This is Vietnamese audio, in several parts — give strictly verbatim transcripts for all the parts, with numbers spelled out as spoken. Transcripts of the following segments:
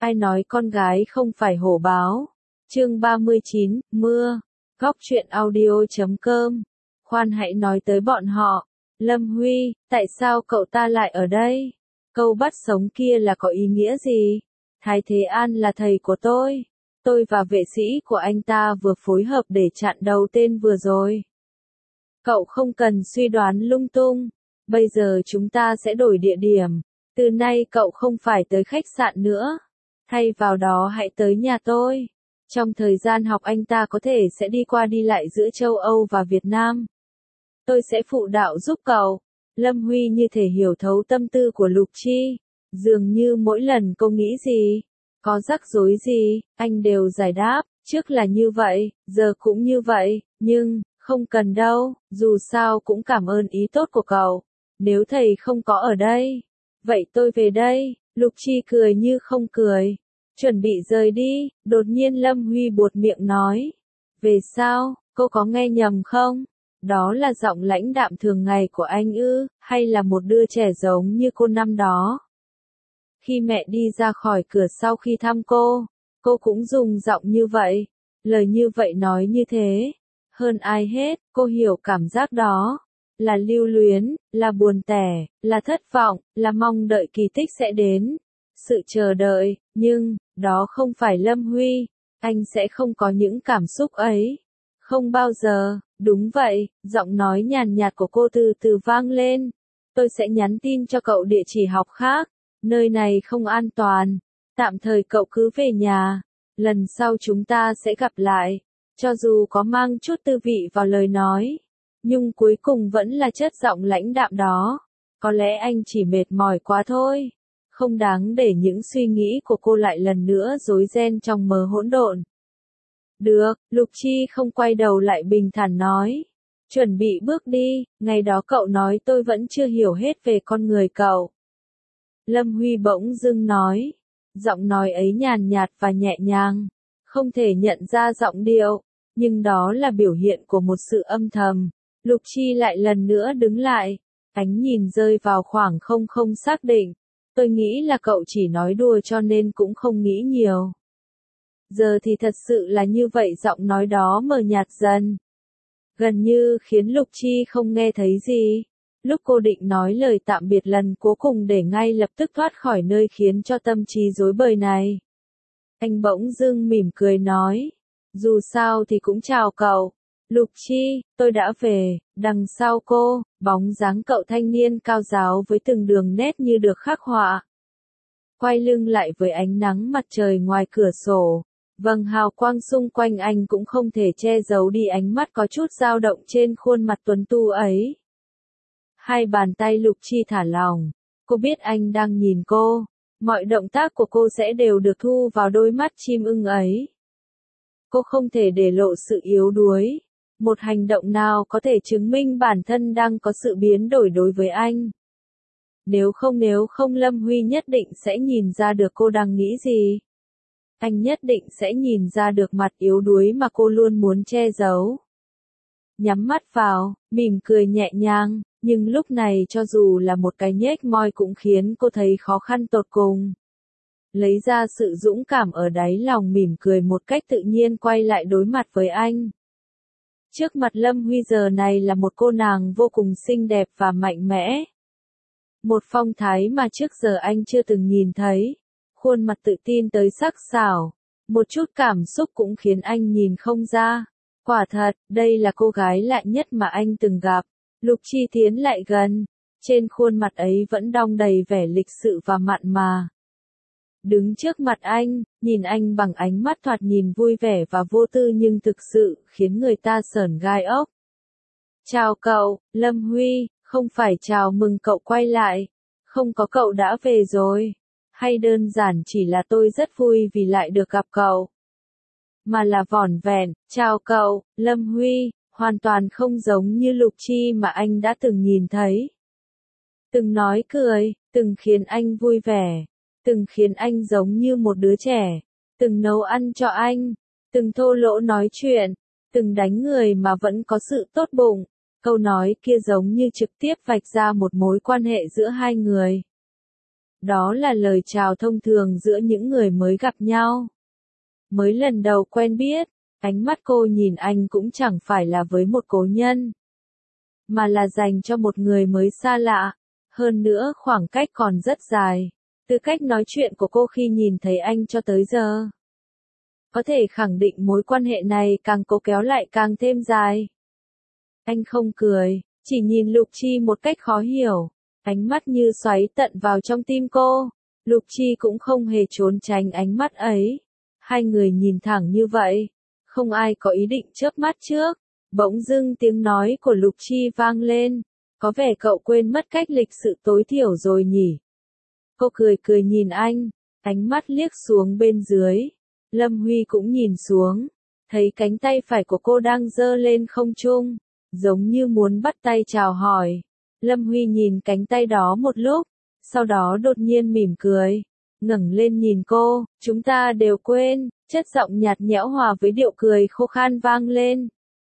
Ai nói con gái không phải hổ báo? Chương ba mươi chín, mưa. Góc truyện audio chấm com. Khoan hãy nói tới bọn họ. Lâm Huy, tại sao cậu ta lại ở đây? Câu bắt sống kia là có ý nghĩa gì? Thái Thế An là thầy của tôi. Tôi và vệ sĩ của anh ta vừa phối hợp để chặn đầu tên vừa rồi. Cậu không cần suy đoán lung tung. Bây giờ chúng ta sẽ đổi địa điểm. Từ nay cậu không phải tới khách sạn nữa. Thay vào đó hãy tới nhà tôi. Trong thời gian học anh ta có thể sẽ đi qua đi lại giữa châu Âu và Việt Nam. Tôi sẽ phụ đạo giúp cậu. Lâm Huy như thể hiểu thấu tâm tư của Lục Chi. Dường như mỗi lần cô nghĩ gì, có rắc rối gì, anh đều giải đáp. Trước là như vậy, giờ cũng như vậy, nhưng, không cần đâu, dù sao cũng cảm ơn ý tốt của cậu. Nếu thầy không có ở đây, vậy tôi về đây. Lục Chi cười như không cười. Chuẩn bị rời đi, đột nhiên Lâm Huy buột miệng nói. Về sao, cô có nghe nhầm không? Đó là giọng lãnh đạm thường ngày của anh ư, hay là một đứa trẻ giống như cô năm đó? Khi mẹ đi ra khỏi cửa sau khi thăm cô, cô cũng dùng giọng như vậy. Lời như vậy nói như thế. Hơn ai hết, cô hiểu cảm giác đó. Là lưu luyến, là buồn tẻ, là thất vọng, là mong đợi kỳ tích sẽ đến. Sự chờ đợi, nhưng, đó không phải Lâm Huy. Anh sẽ không có những cảm xúc ấy. Không bao giờ, đúng vậy, giọng nói nhàn nhạt của cô từ từ vang lên. Tôi sẽ nhắn tin cho cậu địa chỉ học khác. Nơi này không an toàn. Tạm thời cậu cứ về nhà. Lần sau chúng ta sẽ gặp lại. Cho dù có mang chút tư vị vào lời nói, nhưng cuối cùng vẫn là chất giọng lãnh đạm đó. Có lẽ anh chỉ mệt mỏi quá thôi. Không đáng để những suy nghĩ của cô lại lần nữa rối ren trong mờ hỗn độn. Được, Lục Chi không quay đầu lại bình thản nói. Chuẩn bị bước đi, ngày đó cậu nói tôi vẫn chưa hiểu hết về con người cậu. Lâm Huy bỗng dưng nói. Giọng nói ấy nhàn nhạt và nhẹ nhàng. Không thể nhận ra giọng điệu, nhưng đó là biểu hiện của một sự âm thầm. Lục Chi lại lần nữa đứng lại. Ánh nhìn rơi vào khoảng không không xác định. Tôi nghĩ là cậu chỉ nói đùa cho nên cũng không nghĩ nhiều. Giờ thì thật sự là như vậy, giọng nói đó mờ nhạt dần. Gần như khiến Lục Chi không nghe thấy gì. Lúc cô định nói lời tạm biệt lần cuối cùng để ngay lập tức thoát khỏi nơi khiến cho tâm trí rối bời này. Anh bỗng dưng mỉm cười nói. Dù sao thì cũng chào cậu. Lục Chi, tôi đã về. Đằng sau cô, bóng dáng cậu thanh niên cao ráo với từng đường nét như được khắc họa. Quay lưng lại với ánh nắng mặt trời ngoài cửa sổ. Vầng hào quang xung quanh anh cũng không thể che giấu đi ánh mắt có chút dao động trên khuôn mặt tuấn tu ấy. Hai bàn tay Lục Chi thả lỏng. Cô biết anh đang nhìn cô. Mọi động tác của cô sẽ đều được thu vào đôi mắt chim ưng ấy. Cô không thể để lộ sự yếu đuối. Một hành động nào có thể chứng minh bản thân đang có sự biến đổi đối với anh. Nếu không nếu không Lâm Huy nhất định sẽ nhìn ra được cô đang nghĩ gì. Anh nhất định sẽ nhìn ra được mặt yếu đuối mà cô luôn muốn che giấu. Nhắm mắt vào, mỉm cười nhẹ nhàng, nhưng lúc này cho dù là một cái nhếch môi cũng khiến cô thấy khó khăn tột cùng. Lấy ra sự dũng cảm ở đáy lòng mỉm cười một cách tự nhiên quay lại đối mặt với anh. Trước mặt Lâm Huy giờ này là một cô nàng vô cùng xinh đẹp và mạnh mẽ. Một phong thái mà trước giờ anh chưa từng nhìn thấy. Khuôn mặt tự tin tới sắc sảo. Một chút cảm xúc cũng khiến anh nhìn không ra. Quả thật, đây là cô gái lạ nhất mà anh từng gặp. Lục Chi tiến lại gần. Trên khuôn mặt ấy vẫn đong đầy vẻ lịch sự và mặn mà. Đứng trước mặt anh, nhìn anh bằng ánh mắt thoạt nhìn vui vẻ và vô tư nhưng thực sự khiến người ta sởn gai ốc. Chào cậu, Lâm Huy, không phải chào mừng cậu quay lại. Không có cậu đã về rồi. Hay đơn giản chỉ là tôi rất vui vì lại được gặp cậu. Mà là vỏn vẹn, chào cậu, Lâm Huy, hoàn toàn không giống như Lục Chi mà anh đã từng nhìn thấy. Từng nói cười, từng khiến anh vui vẻ, từng khiến anh giống như một đứa trẻ, từng nấu ăn cho anh, từng thô lỗ nói chuyện, từng đánh người mà vẫn có sự tốt bụng. Câu nói kia giống như trực tiếp vạch ra một mối quan hệ giữa hai người. Đó là lời chào thông thường giữa những người mới gặp nhau. Mới lần đầu quen biết, ánh mắt cô nhìn anh cũng chẳng phải là với một cố nhân, mà là dành cho một người mới xa lạ. Hơn nữa khoảng cách còn rất dài. Từ cách nói chuyện của cô khi nhìn thấy anh cho tới giờ, có thể khẳng định mối quan hệ này càng cố kéo lại càng thêm dài. Anh không cười, chỉ nhìn Lục Chi một cách khó hiểu. Ánh mắt như xoáy tận vào trong tim cô. Lục Chi cũng không hề trốn tránh ánh mắt ấy. Hai người nhìn thẳng như vậy. Không ai có ý định chớp mắt trước. Bỗng dưng tiếng nói của Lục Chi vang lên. Có vẻ cậu quên mất cách lịch sự tối thiểu rồi nhỉ. Cô cười cười nhìn anh. Ánh mắt liếc xuống bên dưới. Lâm Huy cũng nhìn xuống. Thấy cánh tay phải của cô đang giơ lên không trung. Giống như muốn bắt tay chào hỏi. Lâm Huy nhìn cánh tay đó một lúc. Sau đó đột nhiên mỉm cười. Ngẩng lên nhìn cô. Chúng ta đều quên. Chất giọng nhạt nhẽo hòa với điệu cười khô khan vang lên.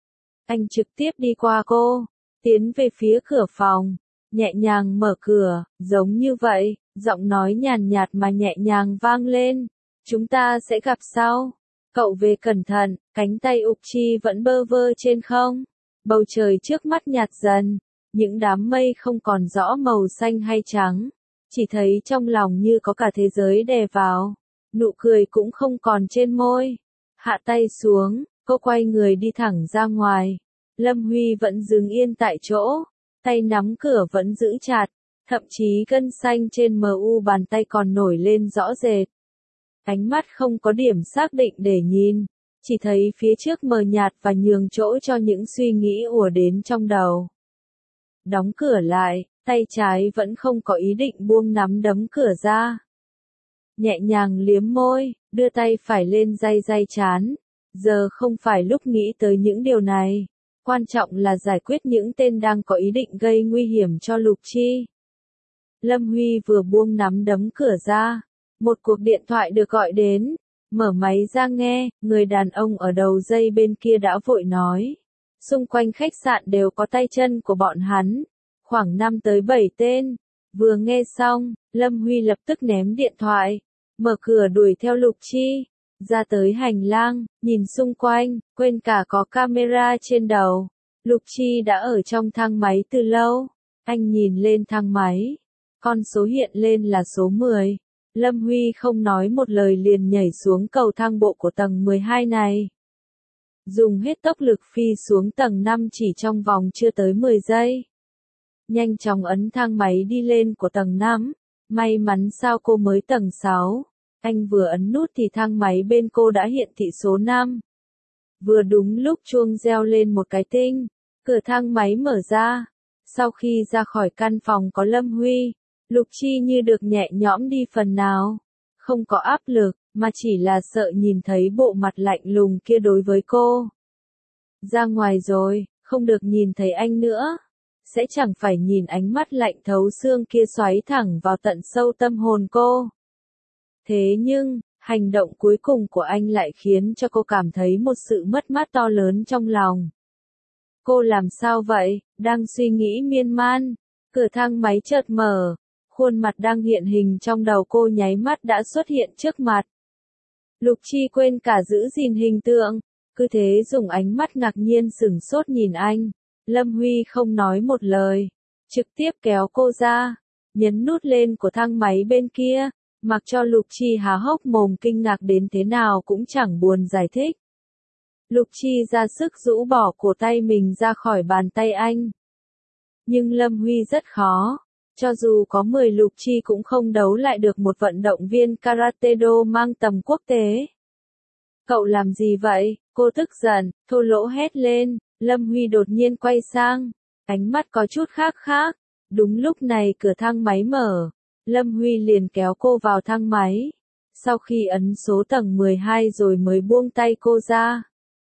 Anh trực tiếp đi qua cô. Tiến về phía cửa phòng. Nhẹ nhàng mở cửa. Giống như vậy. Giọng nói nhàn nhạt mà nhẹ nhàng vang lên. Chúng ta sẽ gặp sau. Cậu về cẩn thận. Cánh tay Ục Chi vẫn bơ vơ trên không. Bầu trời trước mắt nhạt dần. Những đám mây không còn rõ màu xanh hay trắng. Chỉ thấy trong lòng như có cả thế giới đè vào. Nụ cười cũng không còn trên môi. Hạ tay xuống. Cô quay người đi thẳng ra ngoài. Lâm Huy vẫn đứng yên tại chỗ. Tay nắm cửa vẫn giữ chặt. Thậm chí gân xanh trên mờ u bàn tay còn nổi lên rõ rệt. Ánh mắt không có điểm xác định để nhìn. Chỉ thấy phía trước mờ nhạt và nhường chỗ cho những suy nghĩ ùa đến trong đầu. Đóng cửa lại, tay trái vẫn không có ý định buông nắm đấm cửa ra. Nhẹ nhàng liếm môi, đưa tay phải lên day day trán. Giờ không phải lúc nghĩ tới những điều này. Quan trọng là giải quyết những tên đang có ý định gây nguy hiểm cho Lục Chi. Lâm Huy vừa buông nắm đấm cửa ra. Một cuộc điện thoại được gọi đến. Mở máy ra nghe, người đàn ông ở đầu dây bên kia đã vội nói. Xung quanh khách sạn đều có tay chân của bọn hắn. Khoảng năm tới bảy tên. Vừa nghe xong, Lâm Huy lập tức ném điện thoại. Mở cửa đuổi theo Lục Chi. Ra tới hành lang, nhìn xung quanh, quên cả có camera trên đầu. Lục Chi đã ở trong thang máy từ lâu. Anh nhìn lên thang máy. Con số hiện lên là số mười. Lâm Huy không nói một lời liền nhảy xuống cầu thang bộ của tầng mười hai này. Dùng hết tốc lực phi xuống tầng năm chỉ trong vòng chưa tới mười giây. Nhanh chóng ấn thang máy đi lên của tầng năm. May mắn sao cô mới tầng sáu. Anh vừa ấn nút thì thang máy bên cô đã hiện thị số năm. Vừa đúng lúc chuông reo lên một cái tinh. Cửa thang máy mở ra. Sau khi ra khỏi căn phòng có Lâm Huy, Lục Chi như được nhẹ nhõm đi phần nào. Không có áp lực, mà chỉ là sợ nhìn thấy bộ mặt lạnh lùng kia đối với cô. Ra ngoài rồi, không được nhìn thấy anh nữa. Sẽ chẳng phải nhìn ánh mắt lạnh thấu xương kia xoáy thẳng vào tận sâu tâm hồn cô. Thế nhưng, hành động cuối cùng của anh lại khiến cho cô cảm thấy một sự mất mát to lớn trong lòng. Cô làm sao vậy? Đang suy nghĩ miên man. Cửa thang máy chợt mở. Khuôn mặt đang hiện hình trong đầu cô nháy mắt đã xuất hiện trước mặt. Lục Chi quên cả giữ gìn hình tượng. Cứ thế dùng ánh mắt ngạc nhiên sửng sốt nhìn anh. Lâm Huy không nói một lời. Trực tiếp kéo cô ra. Nhấn nút lên của thang máy bên kia. Mặc cho Lục Chi há hốc mồm kinh ngạc đến thế nào cũng chẳng buồn giải thích. Lục Chi ra sức rũ bỏ cổ tay mình ra khỏi bàn tay anh. Nhưng Lâm Huy rất khó. Cho dù có mười Lục Chi cũng không đấu lại được một vận động viên karate do mang tầm quốc tế. Cậu làm gì vậy? Cô tức giận, thô lỗ hét lên. Lâm Huy đột nhiên quay sang. Ánh mắt có chút khác khác. Đúng lúc này cửa thang máy mở. Lâm Huy liền kéo cô vào thang máy. Sau khi ấn số tầng mười hai rồi mới buông tay cô ra.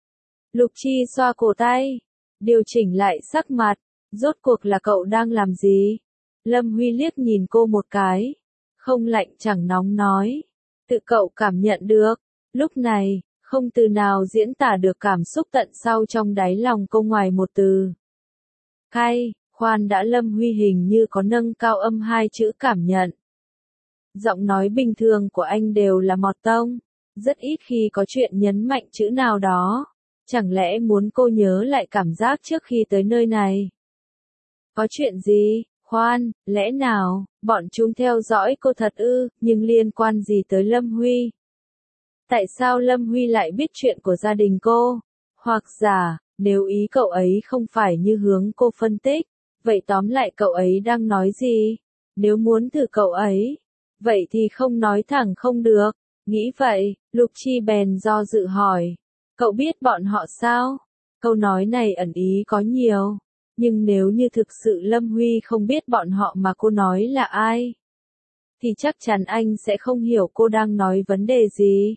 Lục Chi xoa cổ tay. Điều chỉnh lại sắc mặt. Rốt cuộc là cậu đang làm gì? Lâm Huy liếc nhìn cô một cái. Không lạnh chẳng nóng nói. Tự cậu cảm nhận được. Lúc này, không từ nào diễn tả được cảm xúc tận sâu trong đáy lòng cô ngoài một từ. Cay, khoan đã. Lâm Huy hình như có nâng cao âm hai chữ cảm nhận. Giọng nói bình thường của anh đều là mọt tông, rất ít khi có chuyện nhấn mạnh chữ nào đó. Chẳng lẽ muốn cô nhớ lại cảm giác trước khi tới nơi này? Có chuyện gì? Khoan, lẽ nào, bọn chúng theo dõi cô thật ư, nhưng liên quan gì tới Lâm Huy? Tại sao Lâm Huy lại biết chuyện của gia đình cô? Hoặc giả, nếu ý cậu ấy không phải như hướng cô phân tích, vậy tóm lại cậu ấy đang nói gì? Nếu muốn thử cậu ấy, vậy thì không nói thẳng không được. Nghĩ vậy, Lục Chi bèn do dự hỏi. Cậu biết bọn họ sao? Câu nói này ẩn ý có nhiều. Nhưng nếu như thực sự Lâm Huy không biết bọn họ mà cô nói là ai, thì chắc chắn anh sẽ không hiểu cô đang nói vấn đề gì.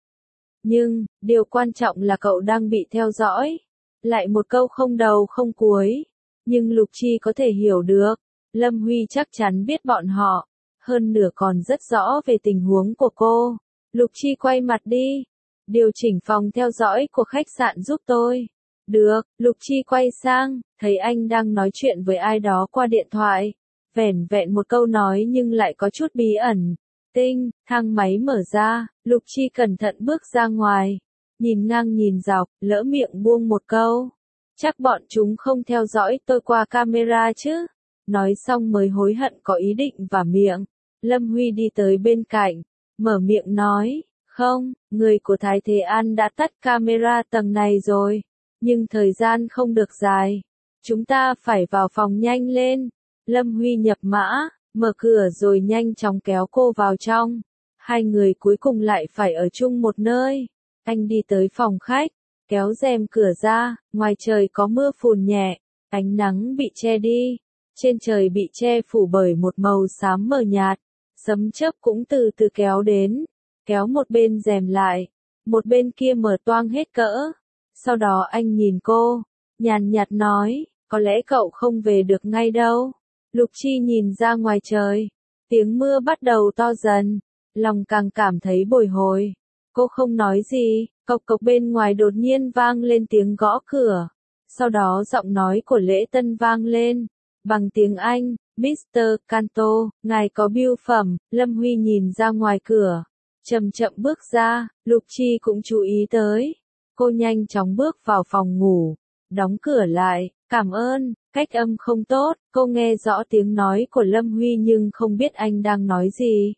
Nhưng, điều quan trọng là cậu đang bị theo dõi. Lại một câu không đầu không cuối. Nhưng Lục Chi có thể hiểu được. Lâm Huy chắc chắn biết bọn họ. Hơn nửa còn rất rõ về tình huống của cô. Lục Chi quay mặt đi. Điều chỉnh phòng theo dõi của khách sạn giúp tôi. Được, Lục Chi quay sang, thấy anh đang nói chuyện với ai đó qua điện thoại. Vẻn vẹn một câu nói nhưng lại có chút bí ẩn. Tinh, thang máy mở ra, Lục Chi cẩn thận bước ra ngoài. Nhìn ngang nhìn dọc, lỡ miệng buông một câu. Chắc bọn chúng không theo dõi tôi qua camera chứ. Nói xong mới hối hận có ý định vả miệng. Lâm Huy đi tới bên cạnh, mở miệng nói, không, người của Thái Thế An đã tắt camera tầng này rồi. Nhưng thời gian không được dài. Chúng ta phải vào phòng nhanh lên. Lâm Huy nhập mã, mở cửa rồi nhanh chóng kéo cô vào trong. Hai người cuối cùng lại phải ở chung một nơi. Anh đi tới phòng khách, kéo rèm cửa ra, ngoài trời có mưa phùn nhẹ, ánh nắng bị che đi. Trên trời bị che phủ bởi một màu xám mờ nhạt. Sấm chớp cũng từ từ kéo đến. Kéo một bên rèm lại, một bên kia mở toang hết cỡ. Sau đó anh nhìn cô, nhàn nhạt nói, có lẽ cậu không về được ngay đâu. Lục Chi nhìn ra ngoài trời, tiếng mưa bắt đầu to dần, lòng càng cảm thấy bồi hồi. Cô không nói gì, cộc cộc bên ngoài đột nhiên vang lên tiếng gõ cửa. Sau đó giọng nói của Lễ Tân vang lên, bằng tiếng Anh, mít tơ Kanto, ngài có bưu phẩm. Lâm Huy nhìn ra ngoài cửa, chậm chậm bước ra, Lục Chi cũng chú ý tới. Cô nhanh chóng bước vào phòng ngủ, đóng cửa lại, cảm ơn, cách âm không tốt, cô nghe rõ tiếng nói của Lâm Huy nhưng không biết anh đang nói gì.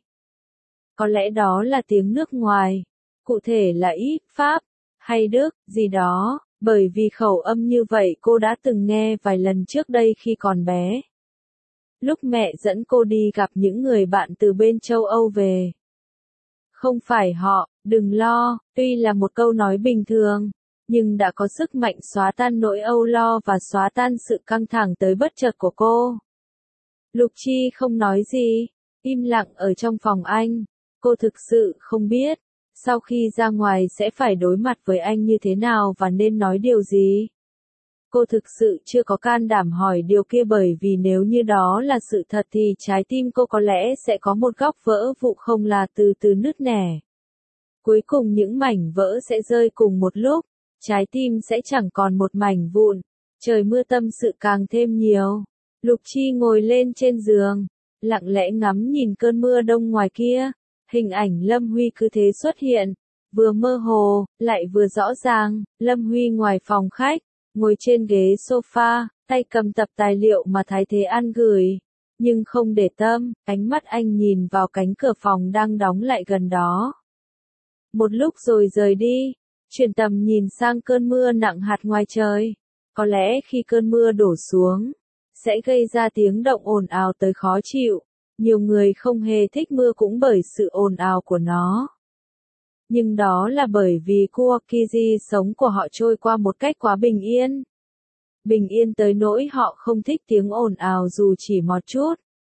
Có lẽ đó là tiếng nước ngoài, cụ thể là Ý, Pháp, hay Đức, gì đó, bởi vì khẩu âm như vậy cô đã từng nghe vài lần trước đây khi còn bé. Lúc mẹ dẫn cô đi gặp những người bạn từ bên châu Âu về. Không phải họ, đừng lo, tuy là một câu nói bình thường, nhưng đã có sức mạnh xóa tan nỗi âu lo và xóa tan sự căng thẳng tới bất chợt của cô. Lục Chi không nói gì, im lặng ở trong phòng anh. Cô thực sự không biết, sau khi ra ngoài sẽ phải đối mặt với anh như thế nào và nên nói điều gì. Cô thực sự chưa có can đảm hỏi điều kia bởi vì nếu như đó là sự thật thì trái tim cô có lẽ sẽ có một góc vỡ vụn không là từ từ nứt nẻ. Cuối cùng những mảnh vỡ sẽ rơi cùng một lúc, trái tim sẽ chẳng còn một mảnh vụn. Trời mưa tâm sự càng thêm nhiều. Lục Chi ngồi lên trên giường, lặng lẽ ngắm nhìn cơn mưa đông ngoài kia. Hình ảnh Lâm Huy cứ thế xuất hiện, vừa mơ hồ, lại vừa rõ ràng. Lâm Huy ngoài phòng khách, ngồi trên ghế sofa, tay cầm tập tài liệu mà Thái Thế An gửi. Nhưng không để tâm, ánh mắt anh nhìn vào cánh cửa phòng đang đóng lại gần đó. Một lúc rồi rời đi, chuyển tầm nhìn sang cơn mưa nặng hạt ngoài trời. Có lẽ khi cơn mưa đổ xuống, sẽ gây ra tiếng động ồn ào tới khó chịu. Nhiều người không hề thích mưa cũng bởi sự ồn ào của nó. Nhưng đó là bởi vì Kuokiji sống của họ trôi qua một cách quá bình yên. Bình yên tới nỗi họ không thích tiếng ồn ào dù chỉ một chút.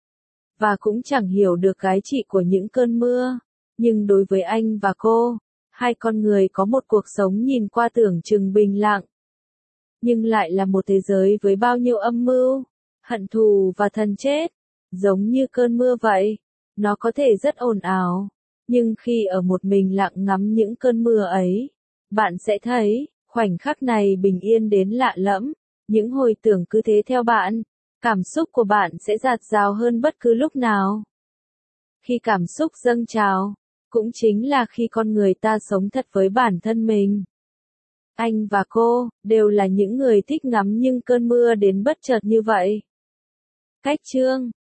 Và cũng chẳng hiểu được cái trị của những cơn mưa. Nhưng đối với anh và cô, hai con người có một cuộc sống nhìn qua tưởng chừng bình lặng. Nhưng lại là một thế giới với bao nhiêu âm mưu, hận thù và thần chết. Giống như cơn mưa vậy, nó có thể rất ồn ào. Nhưng khi ở một mình lặng ngắm những cơn mưa ấy, bạn sẽ thấy, khoảnh khắc này bình yên đến lạ lẫm. Những hồi tưởng cứ thế theo bạn, cảm xúc của bạn sẽ dạt dào hơn bất cứ lúc nào. Khi cảm xúc dâng trào, cũng chính là khi con người ta sống thật với bản thân mình. Anh và cô, đều là những người thích ngắm những cơn mưa đến bất chợt như vậy. Cách chương